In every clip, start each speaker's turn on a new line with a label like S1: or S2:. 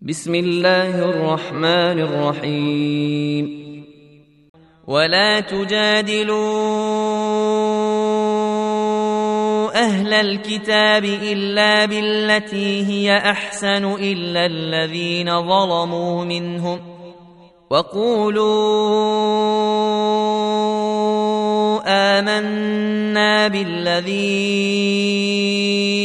S1: بسم الله الرحمن الرحيم. ولا تجادلوا أهل الكتاب إلا بالتي هي أحسن إلا الذين ظلموا منهم وقولوا آمنا بالذي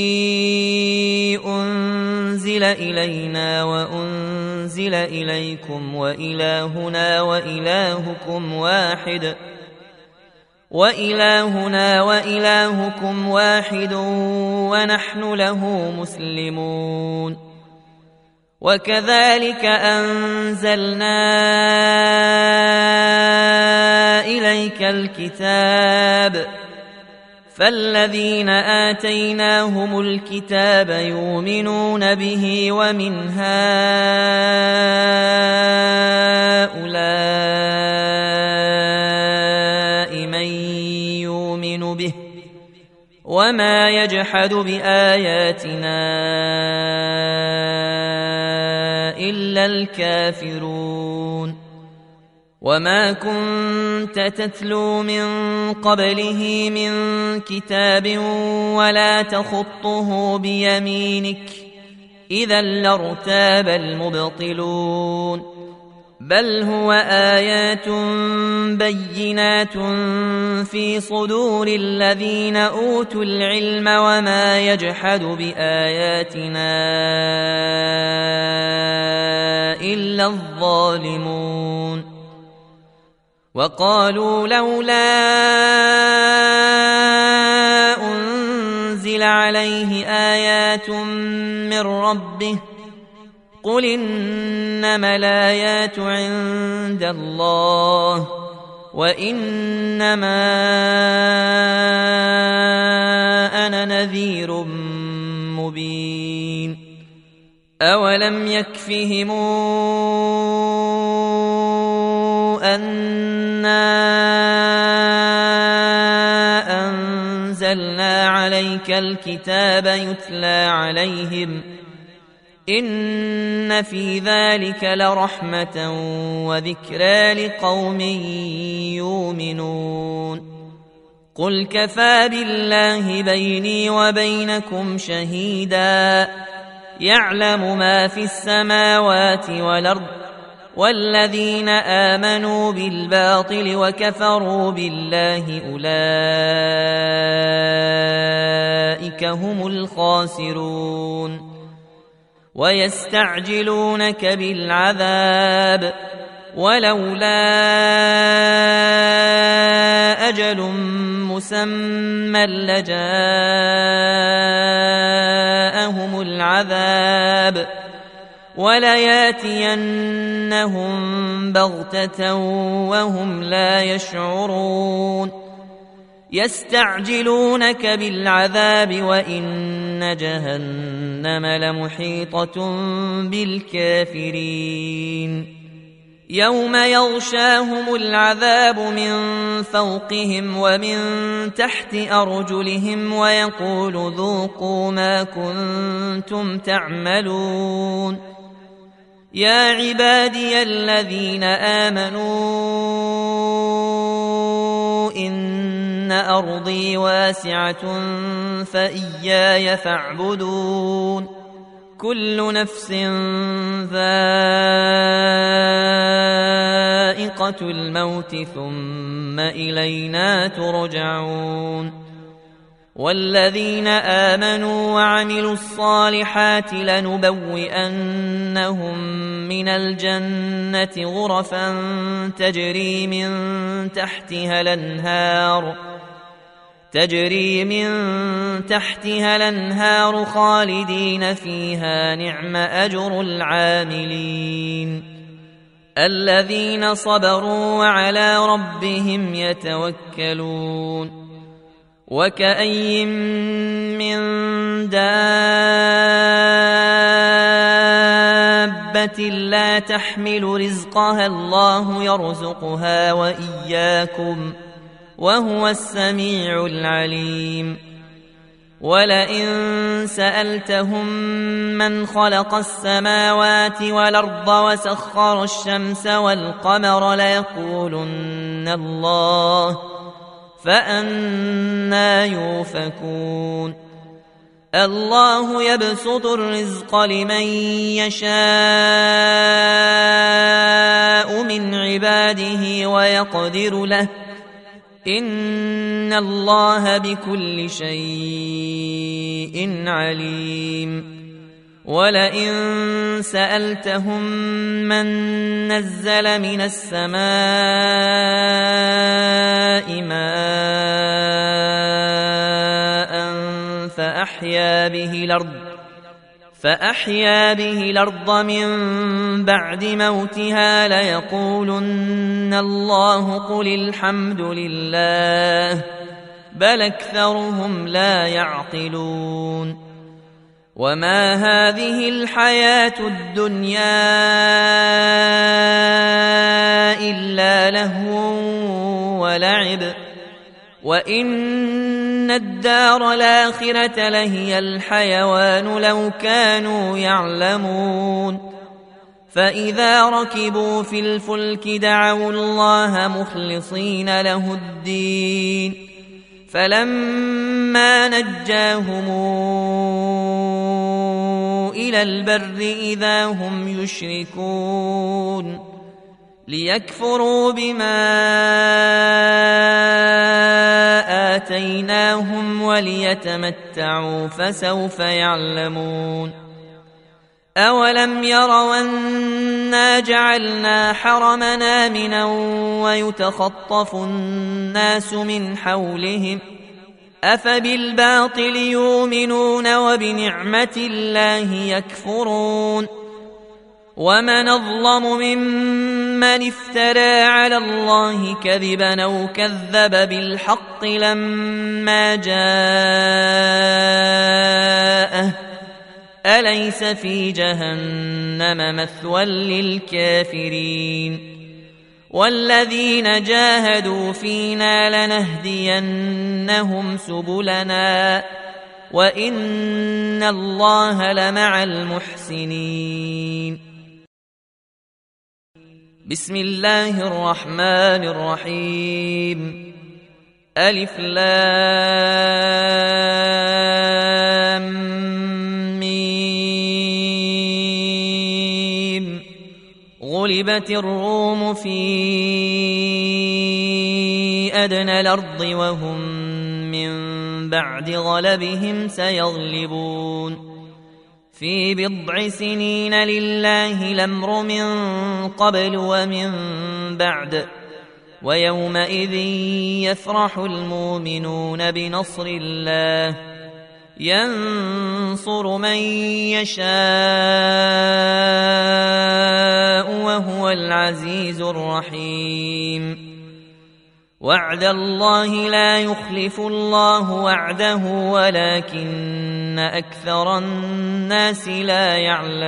S1: أنزل إلينا وأنزل إليكم وإلهنا وإلهكم واحد ونحن له مسلمون. وكذلك أنزلنا إليك الكتاب فالذين آتيناهم الكتاب يؤمنون به ومن هؤلاء من يؤمن به وما يجحد بآياتنا إلا الكافرون. وما كنت تتلو من قبله من كتاب ولا تخطه بيمينك إذا لارتاب المبطلون. بل هو آيات بينات في صدور الذين أوتوا العلم وما يجحد بآياتنا إلا الظالمون. وقالوا لولا أنزل عليه آيات من ربه قل إنما الآيات عند الله وإنما أنا نذير مبين. أولم يكفهم أنا أنزلنا عليك الكتاب يتلى عليهم إن في ذلك لرحمة وذكرى لقوم يؤمنون. قل كفى بالله بيني وبينكم شهيدا يعلم ما في السماوات والأرض والذين آمنوا بالباطل وكفروا بالله أولئك هم الخاسرون. ويستعجلونك بالعذاب ولولا أجل مسمى لجاءهم العذاب ولياتينهم بغتة وهم لا يشعرون. يستعجلونك بالعذاب وإن جهنم لمحيطة بالكافرين. يوم يغشاهم العذاب من فوقهم ومن تحت أرجلهم ويقول ذوقوا ما كنتم تعملون. يا عبادي الذين آمنوا إن أرضي واسعة فإياي فاعبدون. كل نفس ذائقة الموت ثم إلينا ترجعون. والذين آمنوا وعملوا الصالحات لنبوئنهم من الجنة غرفا تجري من تحتها الأنهار خالدين فيها نعم أجر العاملين الذين صبروا وعلى ربهم يتوكلون. وكأي من دابة لا تحمل رزقها الله يرزقها وإياكم وهو السميع العليم. ولئن سألتهم من خلق السماوات والأرض وسخر الشمس والقمر ليقولن الله فأنى يؤفكون الله يبسط الرزق لمن يشاء من عباده ويقدر له إن الله بكل شيء عليم ولئن سألتهم من نزل من السماء ماء فأحيا به الأرض من بعد موتها ليقولن الله قل الحمد لله بل أكثرهم لا يعقلون وما هذه الحياة الدنيا إلا لهو ولعب وإن الدار الآخرة لهي الحيوان لو كانوا يعلمون فإذا ركبوا في الفلك دعوا الله مخلصين له الدين فلما نجاهم إلى البر إذا هم يشركون ليكفروا بما آتيناهم وليتمتعوا فسوف يعلمون أولم يروا أنا جعلنا حرمنا آمنا ويتخطف الناس من حولهم أفبالباطل يؤمنون وبنعمة الله يكفرون ومن أظلم ممن افترى على الله كذبا أو كذب بالحق لما جاءه أليس في جهنم مثوى للكافرين والذين جاهدوا فينا لنهدينهم سبلنا وإن الله لمع المحسنين بسم الله الرحمن الرحيم ألف لام ميم غلبت الروم في أدنى الأرض وهم من بعد غلبهم سيغلبون في بضع سنين لله الأمر من قبل ومن بعد ويومئذ يفرح المؤمنون بنصر الله ينصر من يشاء وهو العزيز الرحيم وعد الله لا يخلف الله وعده ولكن أكثر الناس لا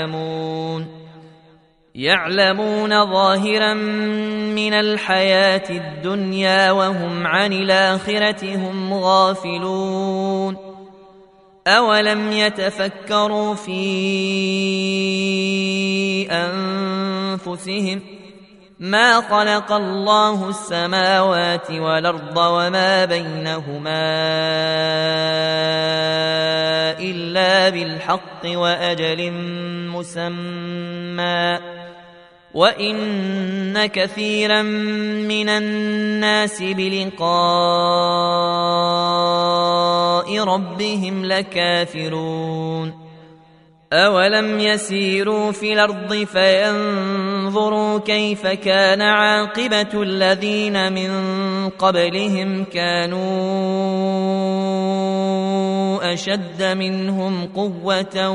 S1: يعلمون ظاهرا من الحياة الدنيا وهم عن الآخرة هم غافلون أولم يتفكروا في أنفسهم ما خلق الله السماوات والأرض وما بينهما إلا بالحق وأجل مسمى وإن كثيرا من الناس بلقاء ربهم لكافرون أولم يسيروا في الأرض فينظروا كيف كان عاقبة الذين من قبلهم كانوا أشد منهم قوة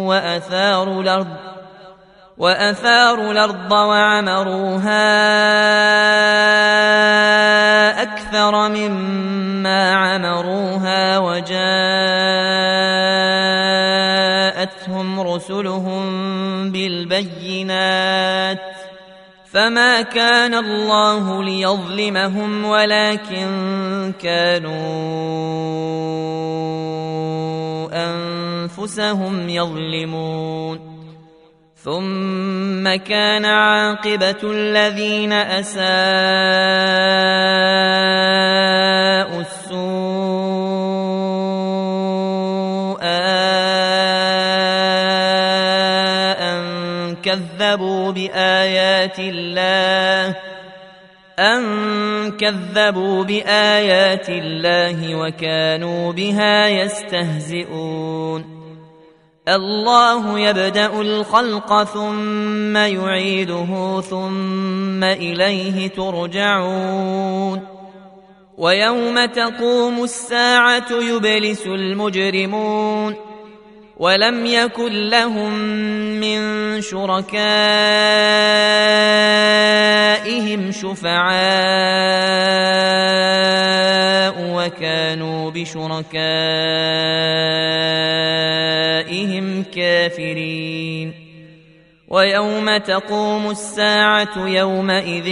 S1: وأثاروا الأرض وعمروها أكثر مما عمروها وجاءتهم رسلهم بالبينات فما كان الله ليظلمهم ولكن كانوا أنفسهم يظلمون ثم كان عاقبة الذين أساءوا السوء أن كذبوا بآيات الله وكانوا بها يستهزئون الله يبدأ الخلق ثم يعيده ثم إليه ترجعون ويوم تقوم الساعة يبلس المجرمون ولم يكن لهم من شركائهم شفعاء وكانوا بشركائهم كافرين ويوم تقوم الساعة يومئذ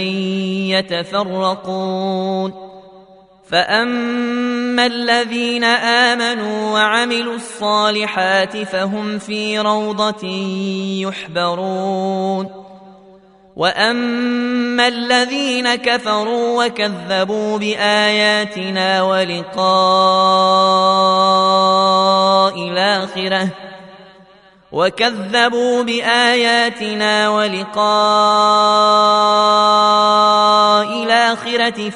S1: يتفرقون فأما الذين آمنوا وعملوا الصالحات فهم في روضة يحبرون وأما الذين كفروا وكذبوا بآياتنا ولقاء الآخرة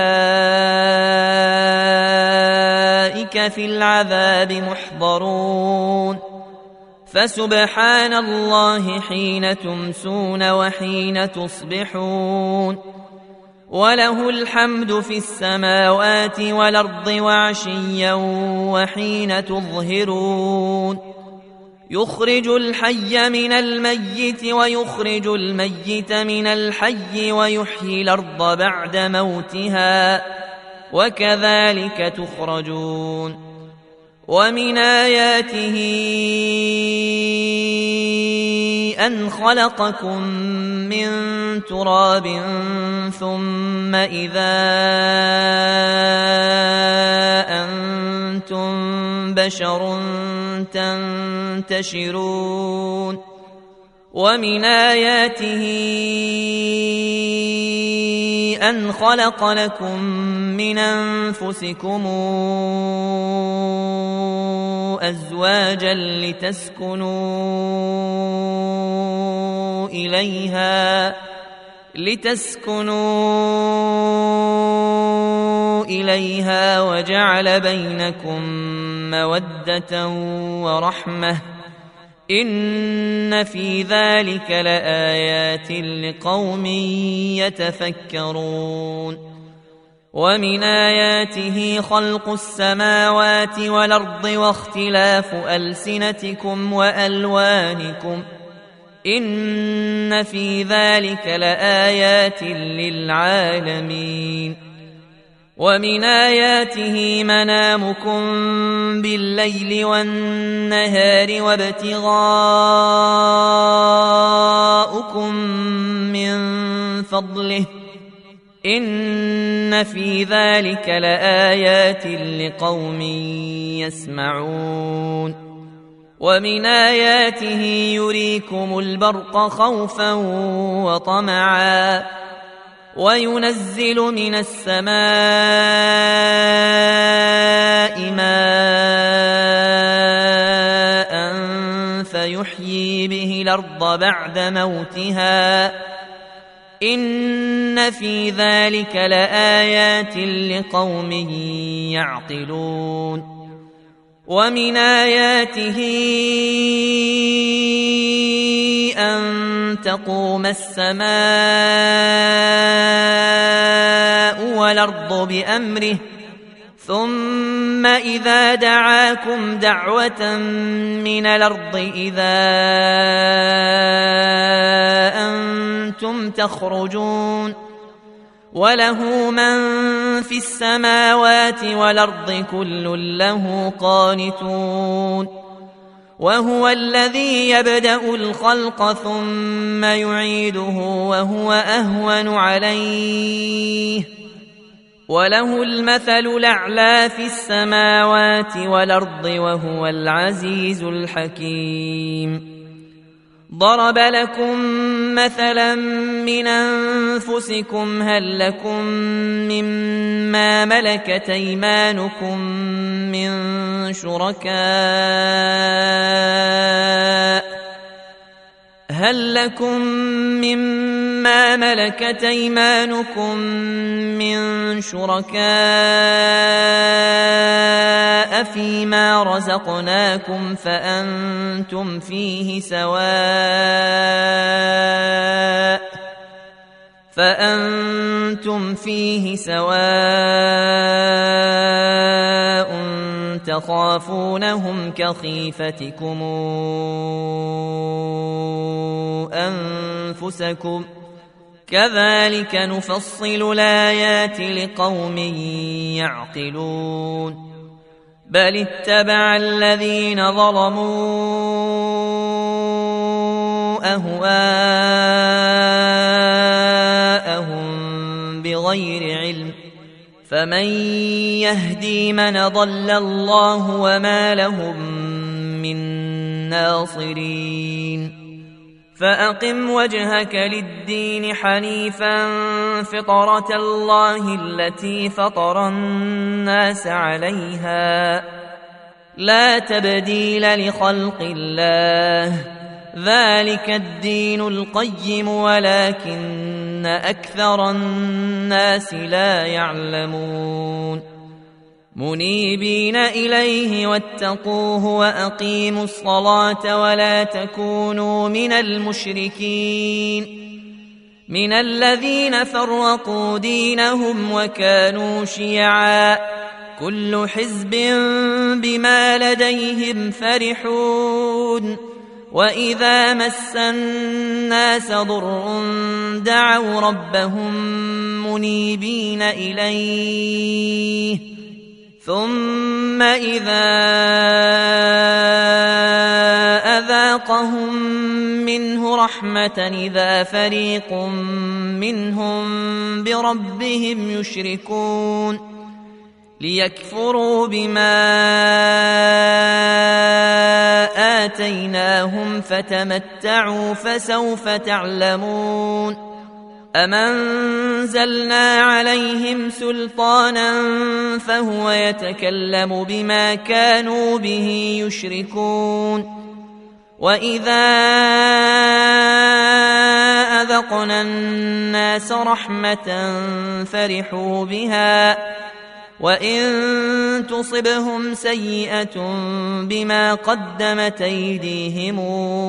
S1: فأولئك في العذاب محضرون فسبحان الله حين تمسون وحين تصبحون وله الحمد في السماوات والأرض وعشيا وحين تظهرون يخرج الحي من الميت ويخرج الميت من الحي ويحيي الأرض بعد موتها وكذلك تخرجون ومن آياته أن خلقكم من تراب ثم إذا أنتم بشر تنتشرون ومن آياته أن خلق لكم من أنفسكم أزواجا لتسكنوا إليها وجعل بينكم مودة ورحمة إن في ذلك لآيات لقوم يتفكرون ومن آياته خلق السماوات والأرض واختلاف ألسنتكم وألوانكم إن في ذلك لآيات للعالمين ومن آياته منامكم بالليل والنهار وابتغاؤكم من فضله إن في ذلك لآيات لقوم يسمعون ومن آياته يريكم البرق خوفا وطمعا وينزل من السماء ماء فيحيي به الأرض بعد موتها إن في ذلك لآيات لقوم يعقلون ومن آياته أن تقوم السماء والأرض بأمره ثم إذا دعاكم دعوة من الأرض إذا أنتم تخرجون وله من في السماوات والأرض كل له قانتون وهو الذي يبدأ الخلق ثم يعيده وهو أهون عليه وله المثل الأعلى في السماوات والأرض وهو العزيز الحكيم. ضرب لكم مثلا من أنفسكم هل لكم مما ملكت أيمانكم من شركاء فيما رزقناكم فأنتم فيه سواء تخافونهم كخيفتكم أنفسكم كذلك نفصل الآيات لقوم يعقلون. بل اتبع الذين ظلموا أهواءهم بغير علم فمن يهدي من ضل الله وما لهم من ناصرين. فأقم وجهك للدين حنيفا فطرة الله التي فطر الناس عليها لا تبديل لخلق الله ذلك الدين القيم ولكن أكثر الناس لا يعلمون. منيبين إليه واتقوه وأقيموا الصلاة ولا تكونوا من المشركين من الذين فرقوا دينهم وكانوا شيعا كل حزب بما لديهم فرحون. وإذا مس الناس ضر دعوا ربهم منيبين إليه ثم إذا أذاقهم منه رحمة إذا فريق منهم بربهم يشركون ليكفروا بما آتيناهم فتمتعوا فسوف تعلمون. أم أنزلنا عليهم سلطانا فهو يتكلم بما كانوا به يشركون. وإذا أذقنا الناس رحمة فرحوا بها وإن تصبهم سيئة بما قدمت أيديهم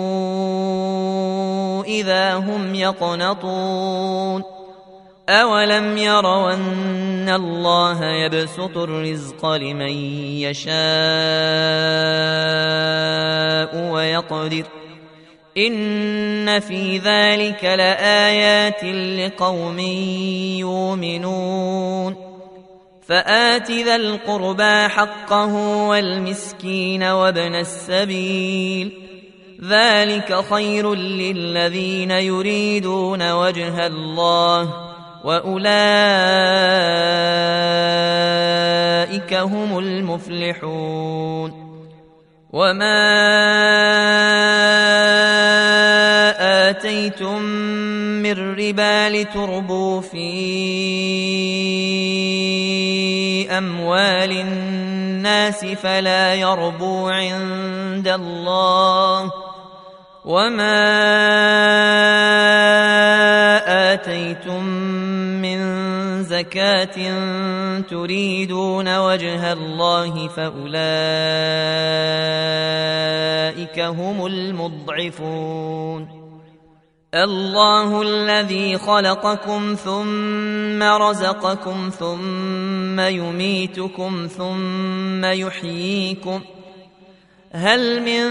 S1: إذا هم يقنطون. أولم يروا أن الله يبسط الرزق لمن يشاء ويقدر إن في ذلك لآيات لقوم يؤمنون. فآت ذا القربى حقه والمسكين وابن السبيل ذلك خير للذين يريدون وجه الله وأولئك هم المفلحون. وما آتيتم من ربا لتربوا في أموال الناس فلا يربو عند الله وما آتيتم من زكاة تريدون وجه الله فأولئك هم المضعفون. الله الذي خلقكم ثم رزقكم ثم يميتكم ثم يحييكم هل من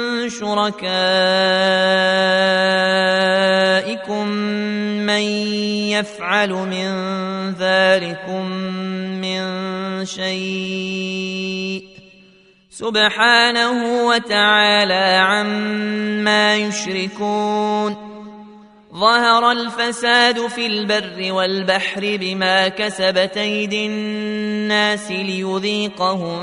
S1: شركائكم من يفعل من ذلكم من شيء سبحانه وتعالى عما يشركون ظهر الفساد في البر والبحر بما كسبت أيدي الناس ليذيقهم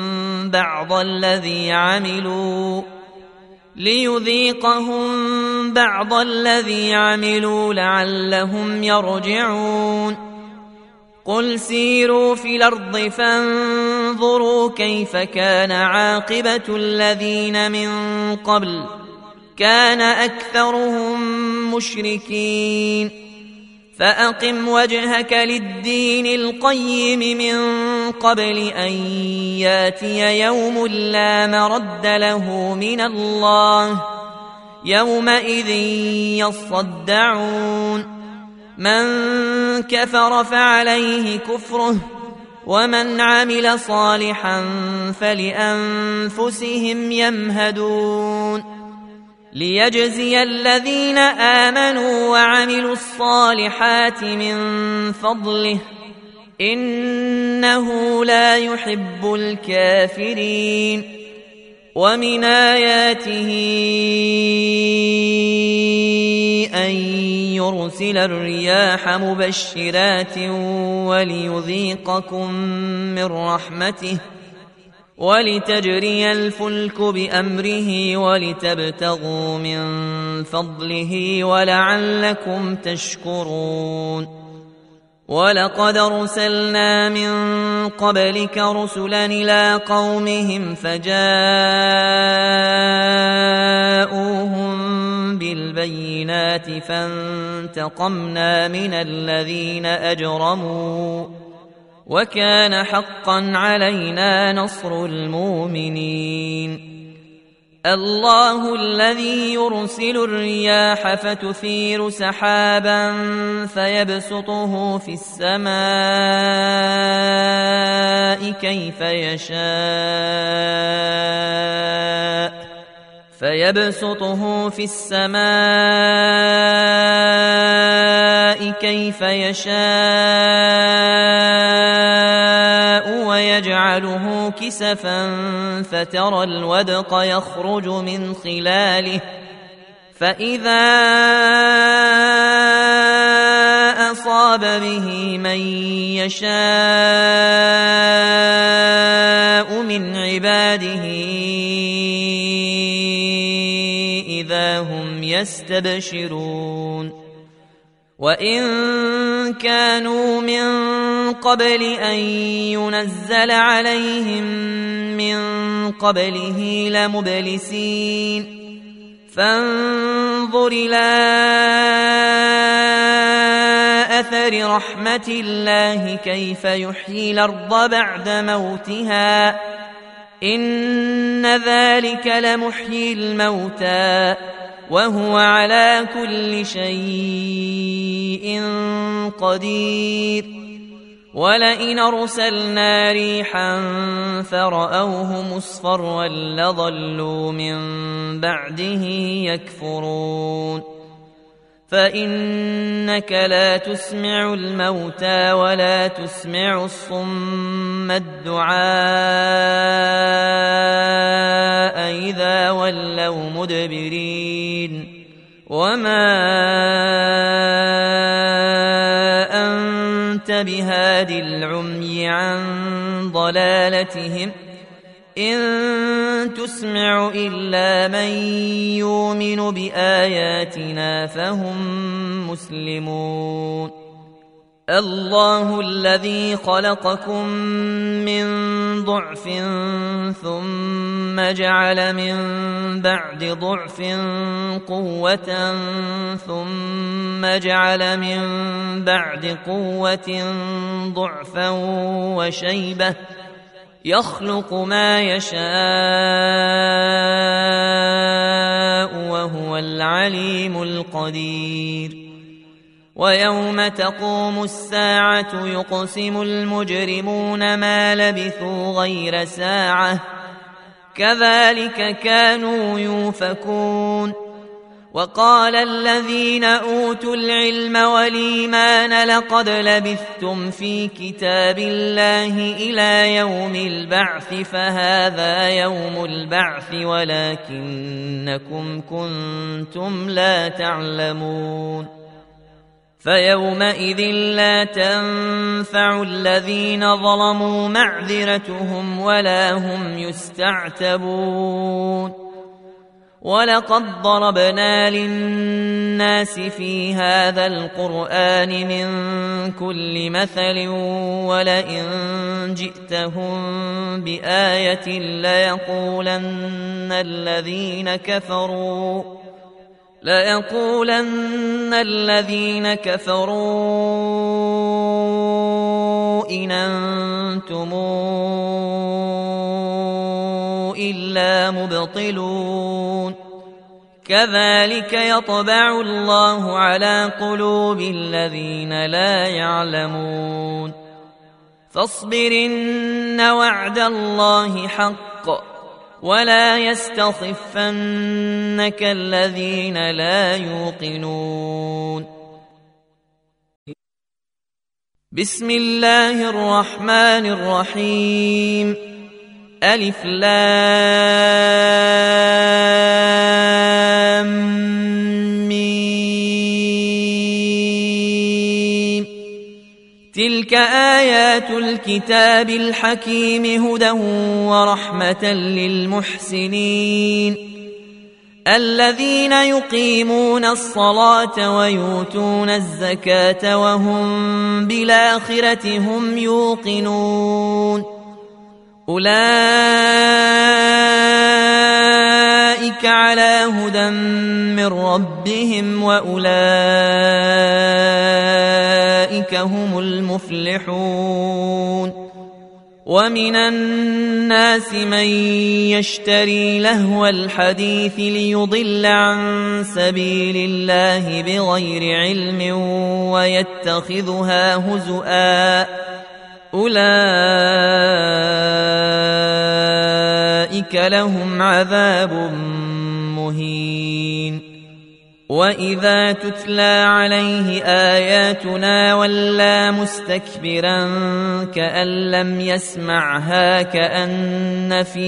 S1: بعض الذي عملوا لعلهم يرجعون قل سيروا في الأرض فانظروا كيف كان عاقبة الذين من قبل كان أكثرهم مشركين فأقم وجهك للدين القيم من قبل أن ياتي يوم لا مرد له من الله يومئذ يصدعون من كفر فعليه كفره ومن عمل صالحا فلأنفسهم يمهدون ليجزي الذين آمنوا وعملوا الصالحات من فضله إنه لا يحب الكافرين ومن آياته أن يرسل الرياح مبشرات وليذيقكم من رحمته ولتجري الفلك بأمره ولتبتغوا من فضله ولعلكم تشكرون ولقد أرسلنا من قبلك رسلا إلى قومهم فجاءوهم بالبينات فانتقمنا من الذين أجرموا وكان حقا علينا نصر المؤمنين الله الذي يرسل الرياح فتثير سحابا فيبسطه في السماء كيف يشاء ويجعله كسفا فترى الودق يخرج من خلاله فإذا أصاب به من يشاء من عباده إذا هم يستبشرون وإن كانوا من قبل أن ينزل عليهم من قبله لمبلسين فانظر إلى أثر رحمة الله كيف يحيي الأرض بعد موتها إن ذلك لمحيي الموتى وهو على كل شيء قدير ولئن أرسلنا ريحا فرأوه مصفرا لظلوا من بعده يكفرون فإنك لا تسمع الموتى ولا تسمع الصم الدعاء إذا ولوا مدبرين وما أنت بهاد العمي عن ضلالتهم إن تسمع إلا من يؤمن بآياتنا فهم مسلمون الله الذي خلقكم من ضعف ثم جعل من بعد ضعف قوة ثم جعل من بعد قوة ضعفا وشيبة يخلق ما يشاء وهو العليم القدير ويوم تقوم الساعة يقسم المجرمون ما لبثوا غير ساعة كذلك كانوا يؤفكون وقال الذين أوتوا العلم والإيمان لقد لبثتم في كتاب الله إلى يوم البعث فهذا يوم البعث ولكنكم كنتم لا تعلمون فيومئذ لا تنفع الذين ظلموا معذرتهم ولا هم يستعتبون ولقد ضربنا للناس في هذا القرآن من كل مثل ولئن جئتهم بآية ليقولن الذين كفروا إن أنتم إلا مبطلون كذلك يطبع الله على قلوب الذين لا يعلمون فاصبر إن وعد الله حق ولا يستخفنك الذين لا يوقنون بسم الله الرحمن الرحيم ألف لام ميم تلك آيات الكتاب الحكيم هدى ورحمة للمحسنين الذين يقيمون الصلاة ويؤتون الزكاة وهم بالآخرة هم يوقنون أولئك على هدى من ربهم وأولئك هم المفلحون ومن الناس من يشتري لهو الحديث ليضل عن سبيل الله بغير علم ويتخذها هزؤا أولئك لهم عذاب مهين وإذا تتلى عليه آياتنا ولى مستكبرا كأن لم يسمعها كأن في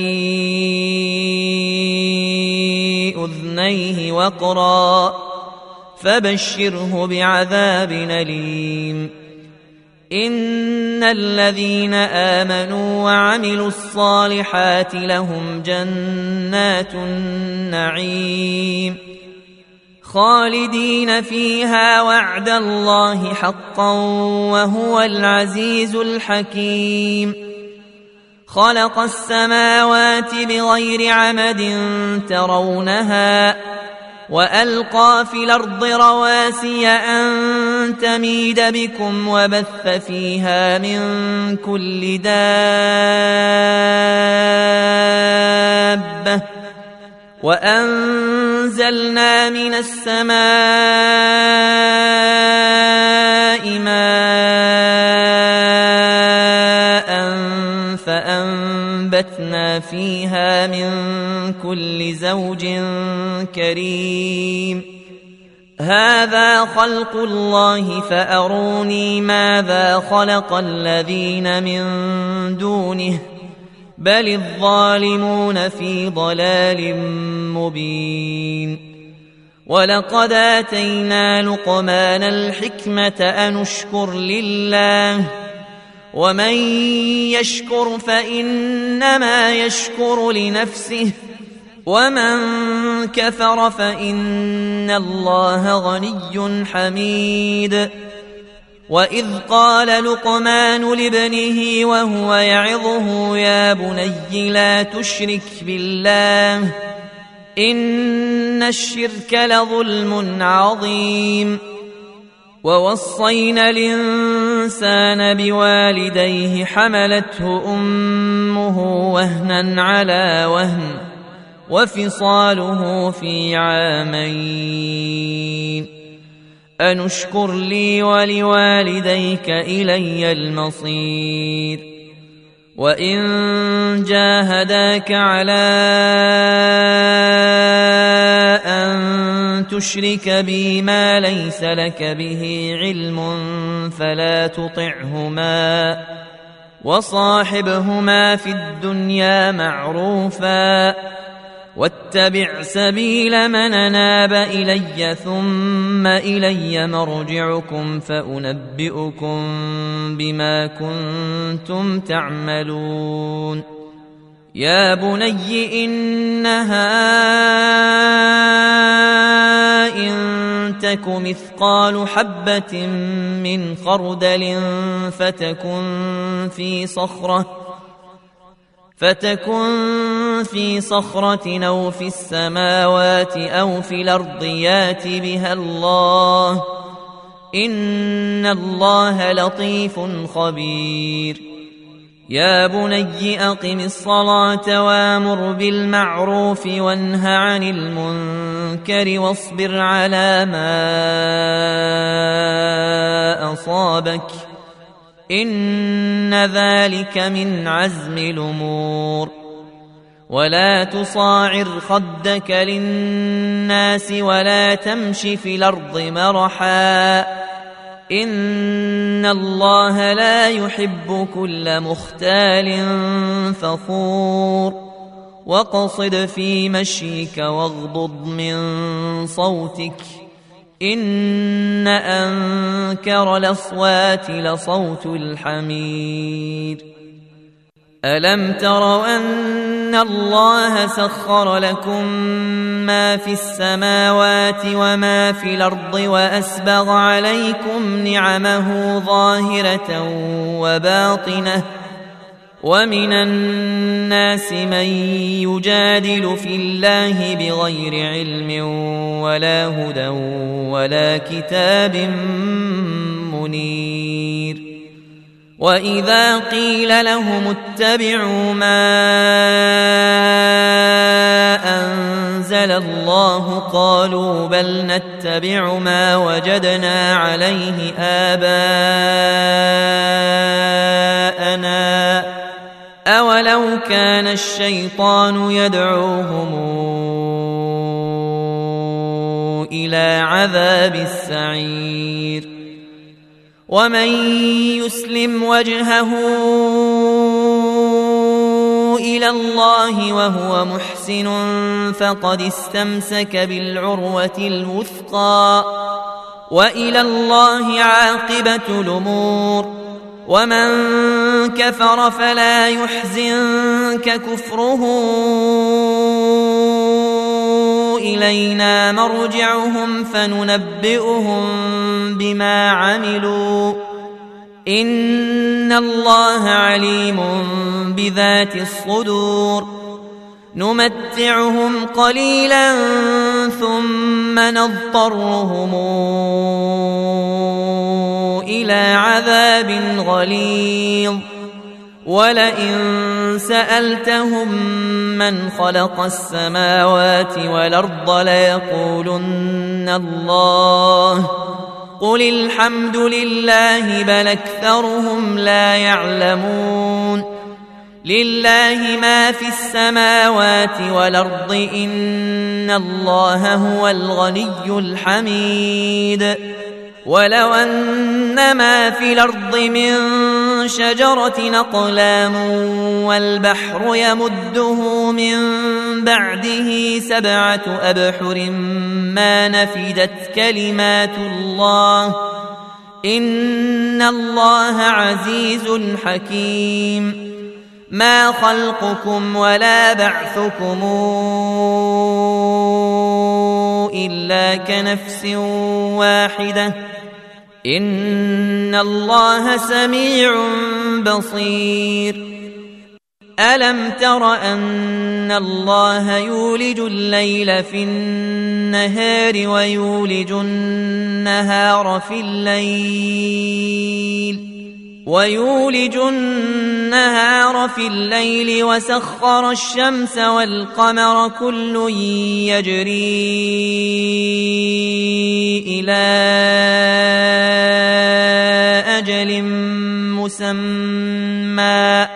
S1: أذنيه وقرا فبشره بعذاب أليم إن الذين آمنوا وعملوا الصالحات لهم جنات النعيم خالدين فيها وعد الله حقا وهو العزيز الحكيم خلق السماوات بغير عمد ترونها وألقى في الأرض رواسي أن تميد بكم وبث فيها من كل دابة وأنزلنا من السماء ماء فأنبتنا فيها من كل زوج كريم هذا خلق الله فأروني ماذا خلق الذين من دونه بل الظالمون في ضلال مبين ولقد آتينا لقمان الحكمة أن اشكر لله ومن يشكر فإنما يشكر لنفسه ومن كفر فإن الله غني حميد وإذ قال لقمان لابنه وهو يعظه يا بني لا تشرك بالله إن الشرك لظلم عظيم ووصينا الإنسان بوالديه حملته أمه وهنا على وهن وفصاله في عامين أن اشكر لي ولوالديك إلي المصير وإن جاهداك على أن تشرك بي ما ليس لك به علم فلا تطعهما وصاحبهما في الدنيا معروفا واتبع سبيل من أناب إلي ثم إلي مرجعكم فأنبئكم بما كنتم تعملون يا بني إنها إن تك مثقال حبة من خردل فتكن في صخرة أو في السماوات أو في الأرض يات بها الله إن الله لطيف خبير يا بني أقم الصلاة وامر بالمعروف وانه عن المنكر واصبر على ما أصابك إن ذلك من عزم الأمور ولا تصاعر خدك للناس ولا تمش في الأرض مرحا إن الله لا يحب كل مختال فخور واقصد في مشيك واغضض من صوتك إن أنكر الأصوات لصوت الحمير ألم تروا أن الله سخر لكم ما في السماوات وما في الأرض وأسبغ عليكم نعمه ظاهرة وباطنة ومن الناس من يجادل في الله بغير علم ولا هدى ولا كتاب منير وإذا قيل لهم اتبعوا ما أنزل الله قالوا بل نتبع ما وجدنا عليه آباءنا أولو كان الشيطان يدعوهم إلى عذاب السعير ومن يسلم وجهه إلى الله وهو محسن فقد استمسك بالعروة الوثقى وإلى الله عاقبة الأمور ومن كفر فلا يحزنك كفره إلينا مرجعهم فننبئهم بما عملوا إن الله عليم بذات الصدور نمتعهم قليلا ثم نضطرهم إلى عذاب غليظ ولئن سألتهم من خلق السماوات والأرض ليقولن الله قل الحمد لله بل أكثرهم لا يعلمون لله ما في السماوات والأرض إن الله هو الغني الحميد ولو أن ما في الأرض من شجرة أقلام والبحر يمده من بعده 7 أبحر ما نفدت كلمات الله إن الله عزيز حكيم ما خلقكم ولا بعثكم إلا كنفس واحدة إن الله سميع بصير ألم تر أن الله يولج الليل في النهار ويولج النهار في الليل وسخر الشمس والقمر كل يجري إلى أجل مسمى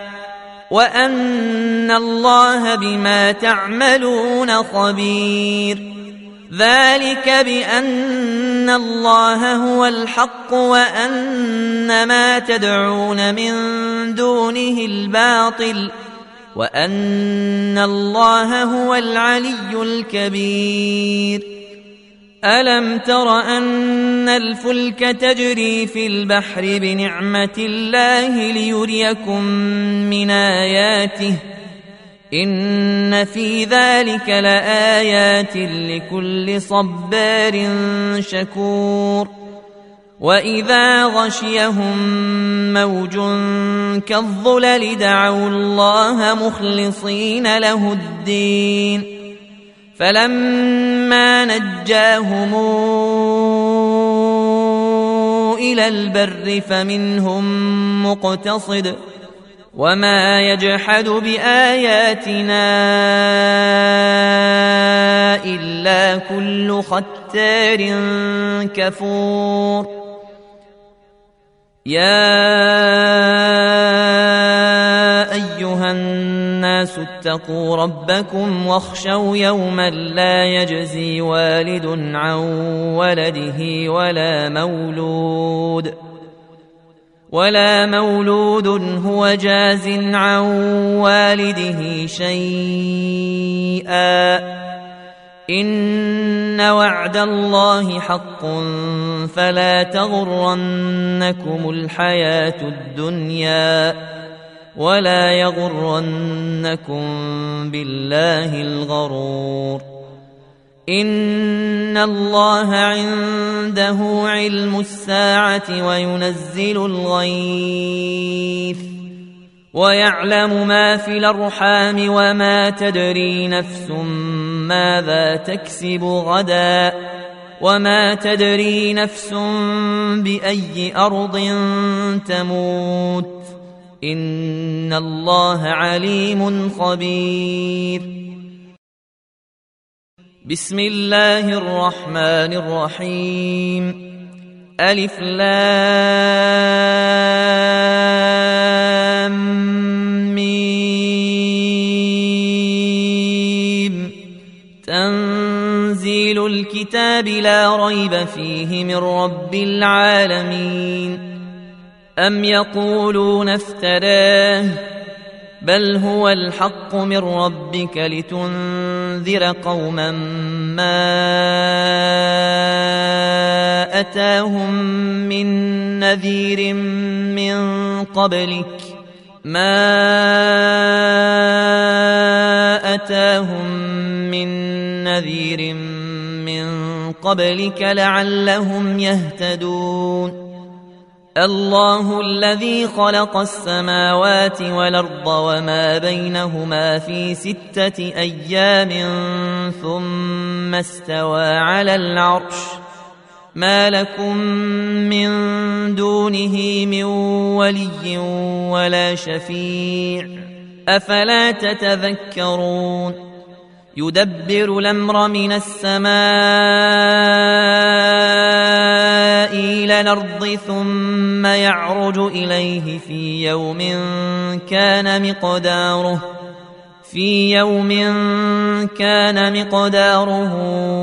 S1: وأن الله بما تعملون خبير ذلك بأن الله هو الحق وأن ما تدعون من دونه الباطل وأن الله هو العلي الكبير. ألم تر أن الفلك تجري في البحر بنعمة الله ليريكم من آياته إن في ذلك لآيات لكل صبار شكور. وإذا غشيهم موج كالظلل دعوا الله مخلصين له الدين فلما نجاهم إلى البر فمنهم مقتصد وما يجحد بآياتنا إلا كل ختار كفور. يا أيها الناس اتقوا ربكم واخشوا يوما لا يجزي والد عن ولده ولا مولود هو جاز عن والده شيئا إن وعد الله حق فلا تغرنكم الحياة الدنيا ولا يغرنكم بالله الغرور. إن الله عنده علم الساعة وينزل الغيث ويعلم ما في الأرحام وما تدري نفس ماذا تكسب غدا وما تدري نفس بأي أرض تموت إن الله عليم خبير. بسم الله الرحمن الرحيم. ألف لام ميم تنزيل الكتاب لا ريب فيه من رب العالمين. أم يقولون افتراه بل هو الحق من ربك لتنذر قوما ما أتاهم من نذير من قبلك لعلهم يهتدون. الله الذي خلق السماوات والأرض وما بينهما في 6 أيام ثم استوى على العرش ما لكم من دونه من ولي ولا شفيع أفلا تتذكرون. يدبر الأمر من السماء إلى الأرض ثم يعرج إليه في يوم كان مقداره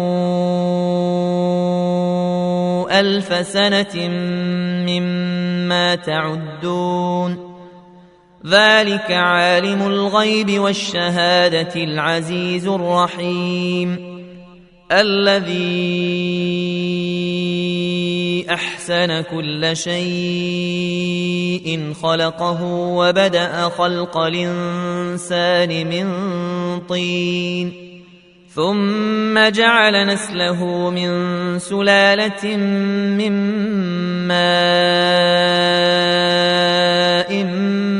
S1: 1000 سنة مما تعدون. ذلك عالم الغيب والشهادة العزيز الرحيم الذي أحسن كل شيء خلقه وبدأ خلق الإنسان من طين ثم جعل نسله من سلالة من ماء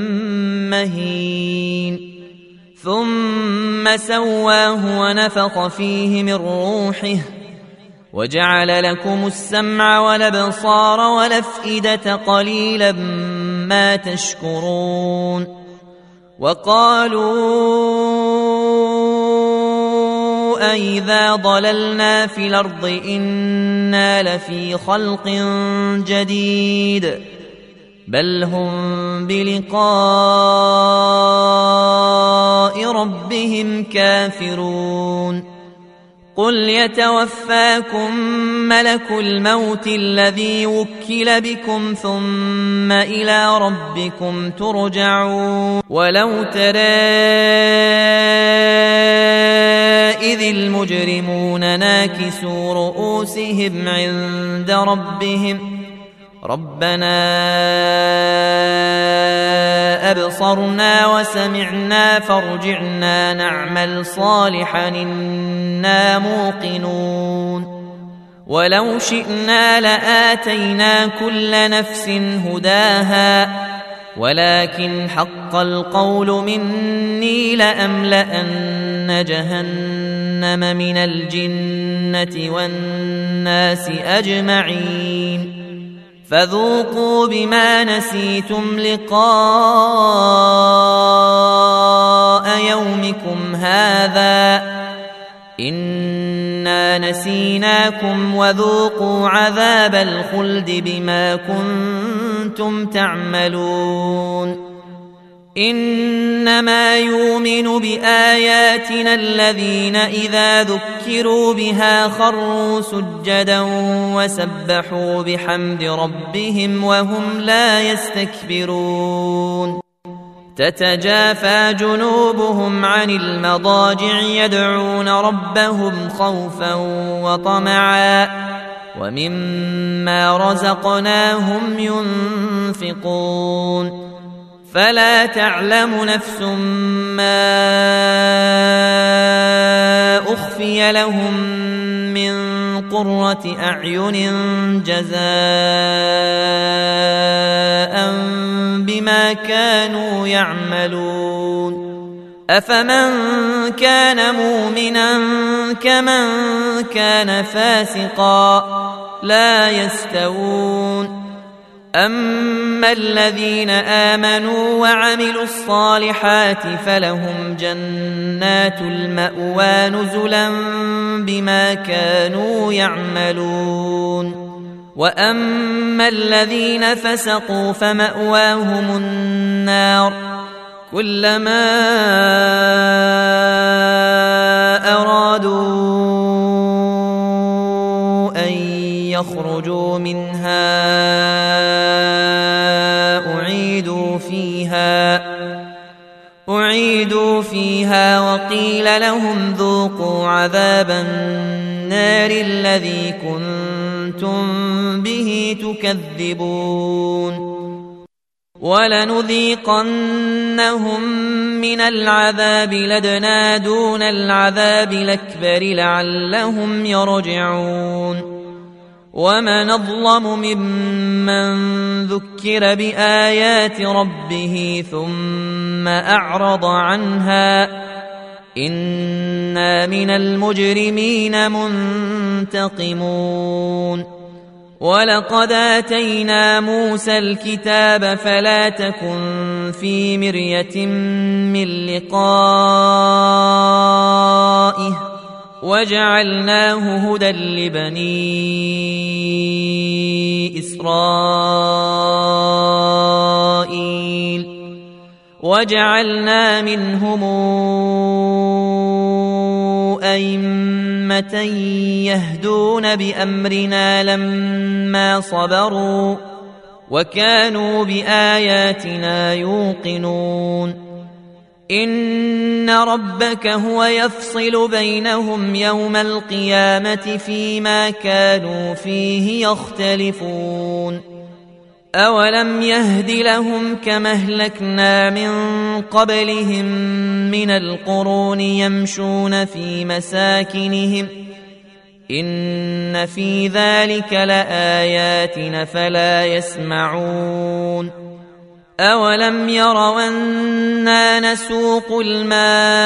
S1: مهين ثم سواه ونفخ فيه من روحه وجعل لكم السمع والأبصار والأفئدة قليلا ما تشكرون. وقالوا أئذا ضللنا في الأرض إنا لفي خلق جديد بل هم بلقاء ربهم كافرون. قل يتوفاكم ملك الموت الذي وكل بكم ثم إلى ربكم ترجعون. ولو ترى إذ المجرمون ناكسوا رؤوسهم عند ربهم ربنا أبصرنا وسمعنا فارجعنا نعمل صالحا إنا موقنون. ولو شئنا لآتينا كل نفس هداها ولكن حق القول مني لأملأن جهنم من الجنة والناس أجمعين. فذوقوا بما نسيتم لقاء يومكم هذا إنا نسيناكم وذوقوا عذاب الخلد بما كنتم تعملون. إنما يؤمن بآياتنا الذين إذا ذكروا بها خروا سجدا وسبحوا بحمد ربهم وهم لا يستكبرون. تتجافى جنوبهم عن المضاجع يدعون ربهم خوفا وطمعا ومما رزقناهم ينفقون. فلا تعلم نفس ما أخفي لهم من قرة أعين جزاء بما كانوا يعملون. أفمن كان مؤمنا كمن كان فاسقا لا يستوون. أما الذين آمنوا وعملوا الصالحات فلهم جنات المأوى نزلا بما كانوا يعملون. وأما الذين فسقوا فمأواهم النار كلما أرادوا أن يخرجوا منها أعيدوا فيها وقيل لهم ذوقوا عذاب النار الذي كنتم به تكذبون. ولنذيقنهم من العذاب لدنا دون العذاب الأكبر لعلهم يرجعون. ومن أظلم ممن ذكر بآيات ربه ثم أعرض عنها إنا من المجرمين منتقمون. ولقد آتينا موسى الكتاب فلا تكن في مرية من لقائه وجعلناه هدى لبني إسرائيل وجعلنا منهم أئمة يهدون بأمرنا لما صبروا وكانوا بآياتنا يوقنون. إن ربك هو يفصل بينهم يوم القيامة فيما كانوا فيه يختلفون. أولم يهد لهم كما أهلكنا من قبلهم من القرون يمشون في مساكنهم إن في ذلك لآيات فلا يسمعون. أولم يروا أنا نسوق الماء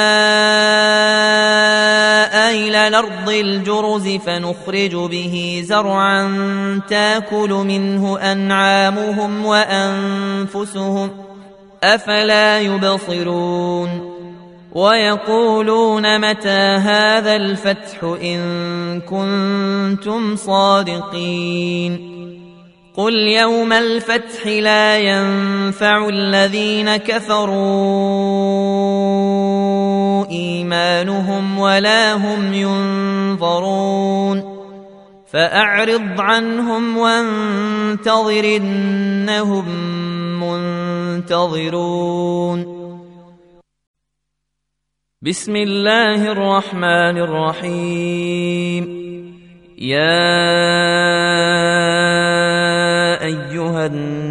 S1: إلى الأرض الجرز فنخرج به زرعا تأكل منه أنعامهم وأنفسهم أفلا يبصرون. ويقولون متى هذا الفتح إن كنتم صادقين. قل يوم الفتح لا ينفع الذين كفروا إيمانهم ولا هم ينظرون فأعرض عنهم وانتظر إنهم منتظرون. بسم الله الرحمن الرحيم. يا أيها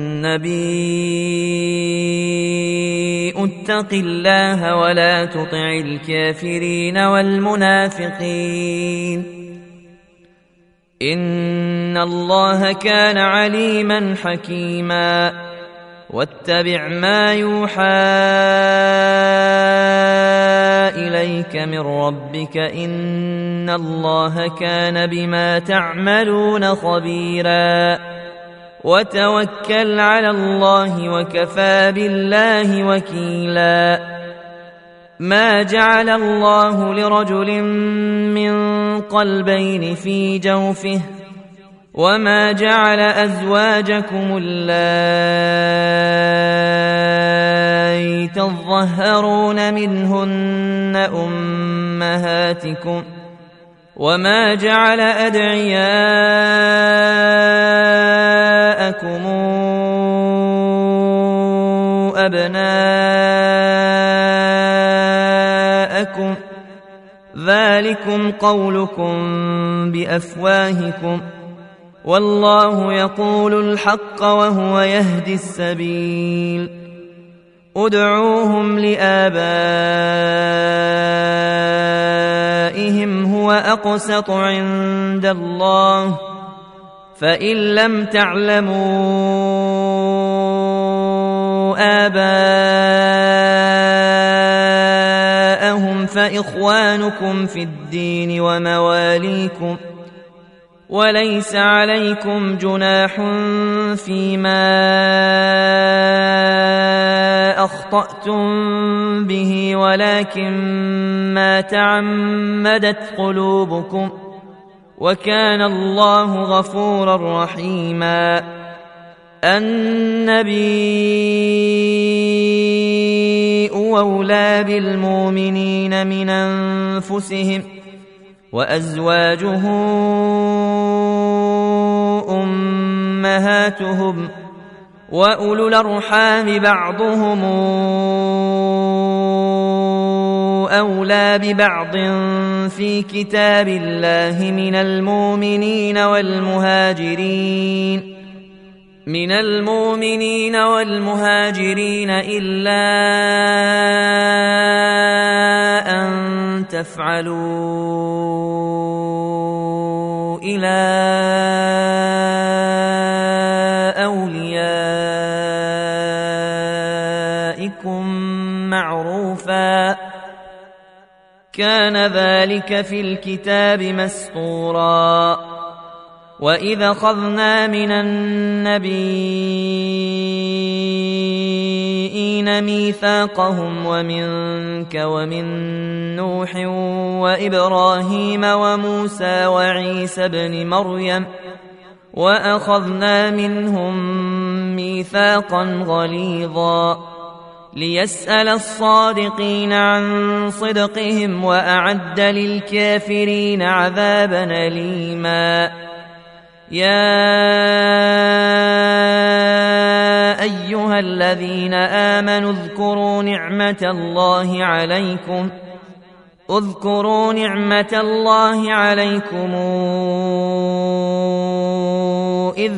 S1: النبي اتق الله ولا تطع الكافرين والمنافقين إن الله كان عليما حكيما. واتبع ما يوحى إليك من ربك إن الله كان بما تعملون خبيرا. وتوكل على الله وكفى بالله وكيلا. ما جعل الله لرجل من قلبين في جوفه وما جعل أزواجكم اللائي تظهرون منهن أمهاتكم وما جعل أدعياءكم أبناءكم ذلكم قولكم بأفواهكم والله يقول الحق وهو يهدي السبيل. ادعوهم لآبائهم هو أقسط عند الله فإن لم تعلموا آباءهم فإخوانكم في الدين ومواليكم وليس عليكم جناح فيما أخطأتم به ولكن ما تعمدت قلوبكم وكان الله غفورا رحيما. النبي أولى بالمؤمنين من أنفسهم وأزواجه أمهاتهم وأولو الأرحام بعضهم أولى ببعض في كتاب الله من المؤمنين والمهاجرين إلا أن تفعلوا إلى أوليائكم معروفا كان ذلك في الكتاب مسطورا. وإذا أخذنا من النبيين ميثاقهم ومنك ومن نوح وإبراهيم وموسى وعيسى بن مريم وأخذنا منهم ميثاقا غليظا ليسأل الصادقين عن صدقهم وأعد للكافرين عذابا أليما. يا أيها الذين آمنوا اذكروا نعمة الله عليكم إذ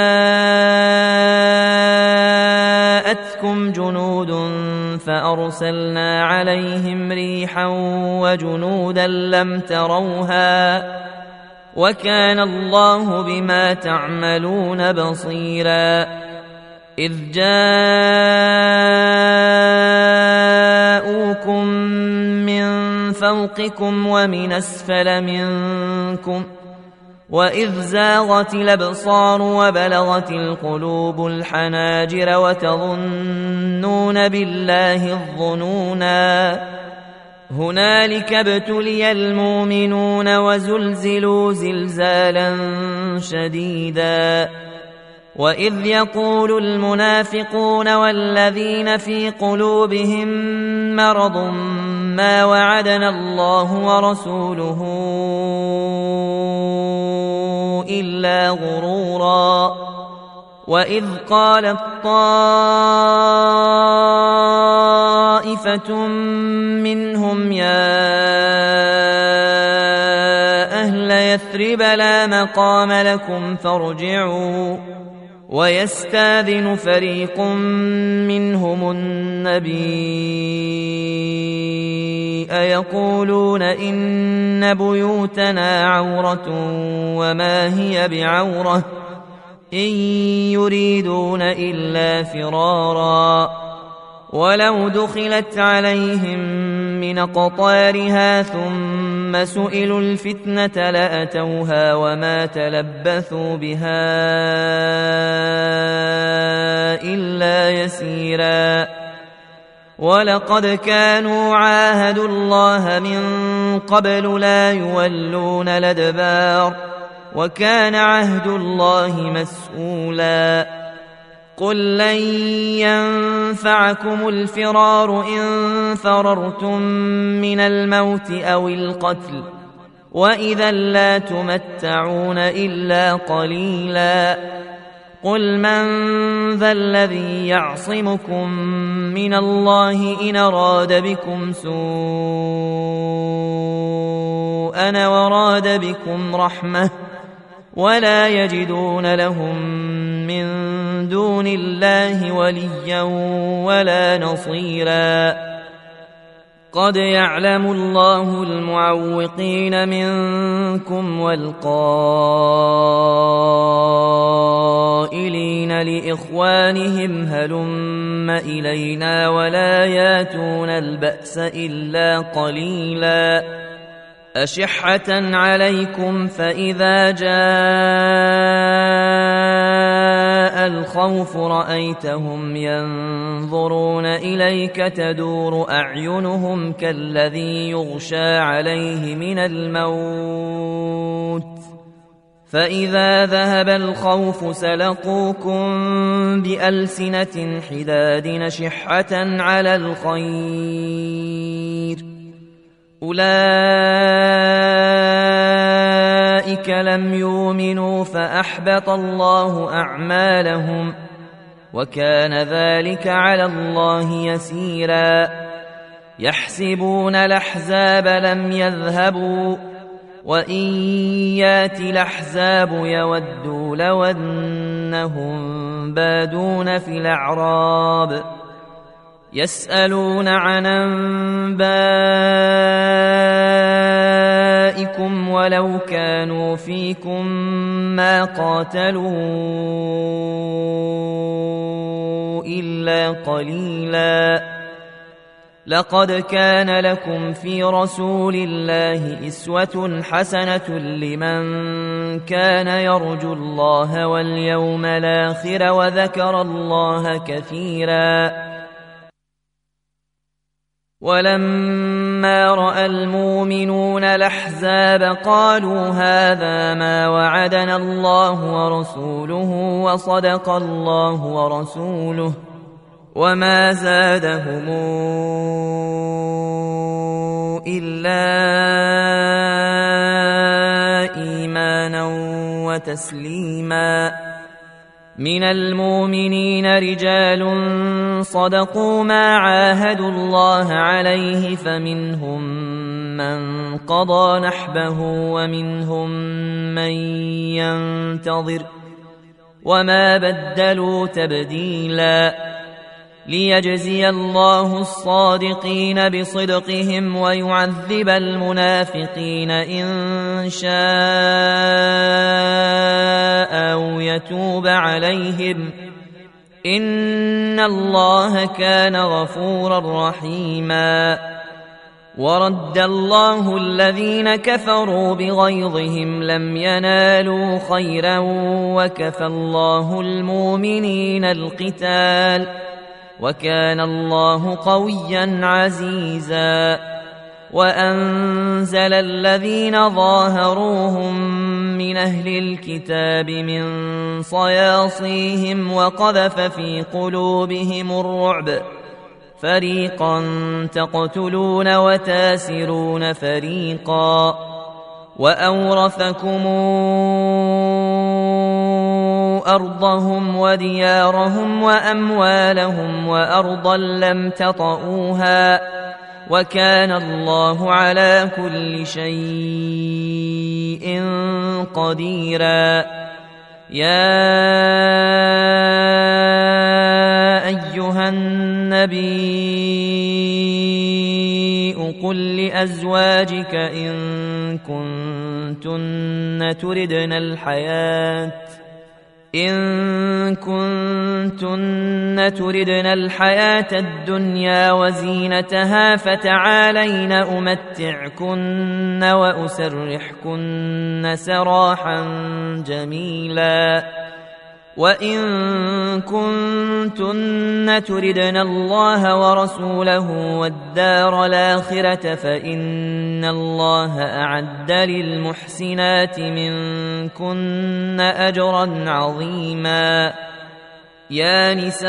S1: جاءتكم جنود فأرسلنا عليهم ريحا وجنودا لم تروها وكان الله بما تعملون بصيرا. إذ جاءوكم من فوقكم ومن أسفل منكم وإذ زاغت الأبصار وبلغت القلوب الحناجر وتظنون بالله الظنونا هنالك ابتلي المؤمنون وزلزلوا زلزالا شديدا. وإذ يقول المنافقون والذين في قلوبهم مرض ما وعدنا الله ورسوله إلا غرورا وإذ قالت طائفة منهم يا أهل يثرب لا مقام لكم فارجعوا ويستاذن فريق منهم النبي يقولون إن بيوتنا عورة وما هي بعورة إن يريدون إلا فرارا ولو دخلت عليهم من أقطارها ثم سئلوا الفتنة لأتوها وما تلبثوا بها إلا يسيرا ولقد كانوا عاهدوا الله من قبل لا يولون الأدبار وكان عهد الله مسؤولا قل لن ينفعكم الفرار إن فررتم من الموت أو القتل وإذا لا تمتعون إلا قليلا قل من ذا الذي يعصمكم من الله إن أراد بكم سوءا وراد بكم رحمة ولا يجدون لهم من دون الله وليا ولا نصيرا قد يعلم الله المعوقين منكم والقائلين لإخوانهم هلم إلينا ولا ياتون البأس إلا قليلا أشحة عليكم فإذا جاء الخوف رأيتهم ينظرون إليك تدور أعينهم كالذي يغشى عليه من الموت فإذا ذهب الخوف سلقوكم بألسنة حداد نشحة على الخير أولئك لم يؤمنوا فأحبط الله أعمالهم وكان ذلك على الله يسيرا يحسبون الأحزاب لم يذهبوا وإن ياتي الأحزاب يودوا لو أنهم بادون في الأعراب يسألون عن أنبائكم ولو كانوا فيكم ما قاتلوا إلا قليلا لقد كان لكم في رسول الله أسوة حسنة لمن كان يرجو الله واليوم الآخر وذكر الله كثيرا ولما رأى المؤمنون الأحزاب قالوا هذا ما وعدنا الله ورسوله وصدق الله ورسوله وما زادهم إلا إيمانا وتسليما من المؤمنين رجال صدقوا ما عاهدوا الله عليه فمنهم من قضى نحبه ومنهم من ينتظر وما بدلوا تبديلا ليجزي الله الصادقين بصدقهم ويعذب المنافقين إن شاء أو يتوب عليهم إن الله كان غفورا رحيما ورد الله الذين كفروا بغيظهم لم ينالوا خيرا وكفى الله المؤمنين القتال وكان الله قويا عزيزا وأنزل الذين ظاهروهم من أهل الكتاب من صياصيهم وقذف في قلوبهم الرعب فريقا تقتلون وتاسرون فريقا وأورثكم أرضهم وديارهم وأموالهم وأرضا لم تطئوها وكان الله على كل شيء قديرا يا أيها النبي قل لأزواجك إن كنتن تردن الحياة الدنيا وزينتها فتعالين أمتعكن وأسرحكن سراحا جميلا وإن كنتن تردن الله ورسوله والدار الآخرة فإن الله أعد للمحسنات منكن أجرا عظيما يا نساء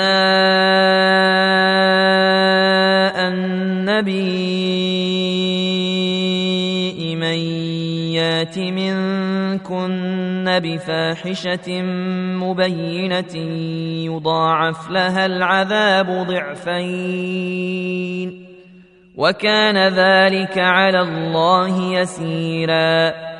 S1: النبي من يات منكن بفاحشة مبينة يضاعف لها العذاب ضعفين وكان ذلك على الله يسيرا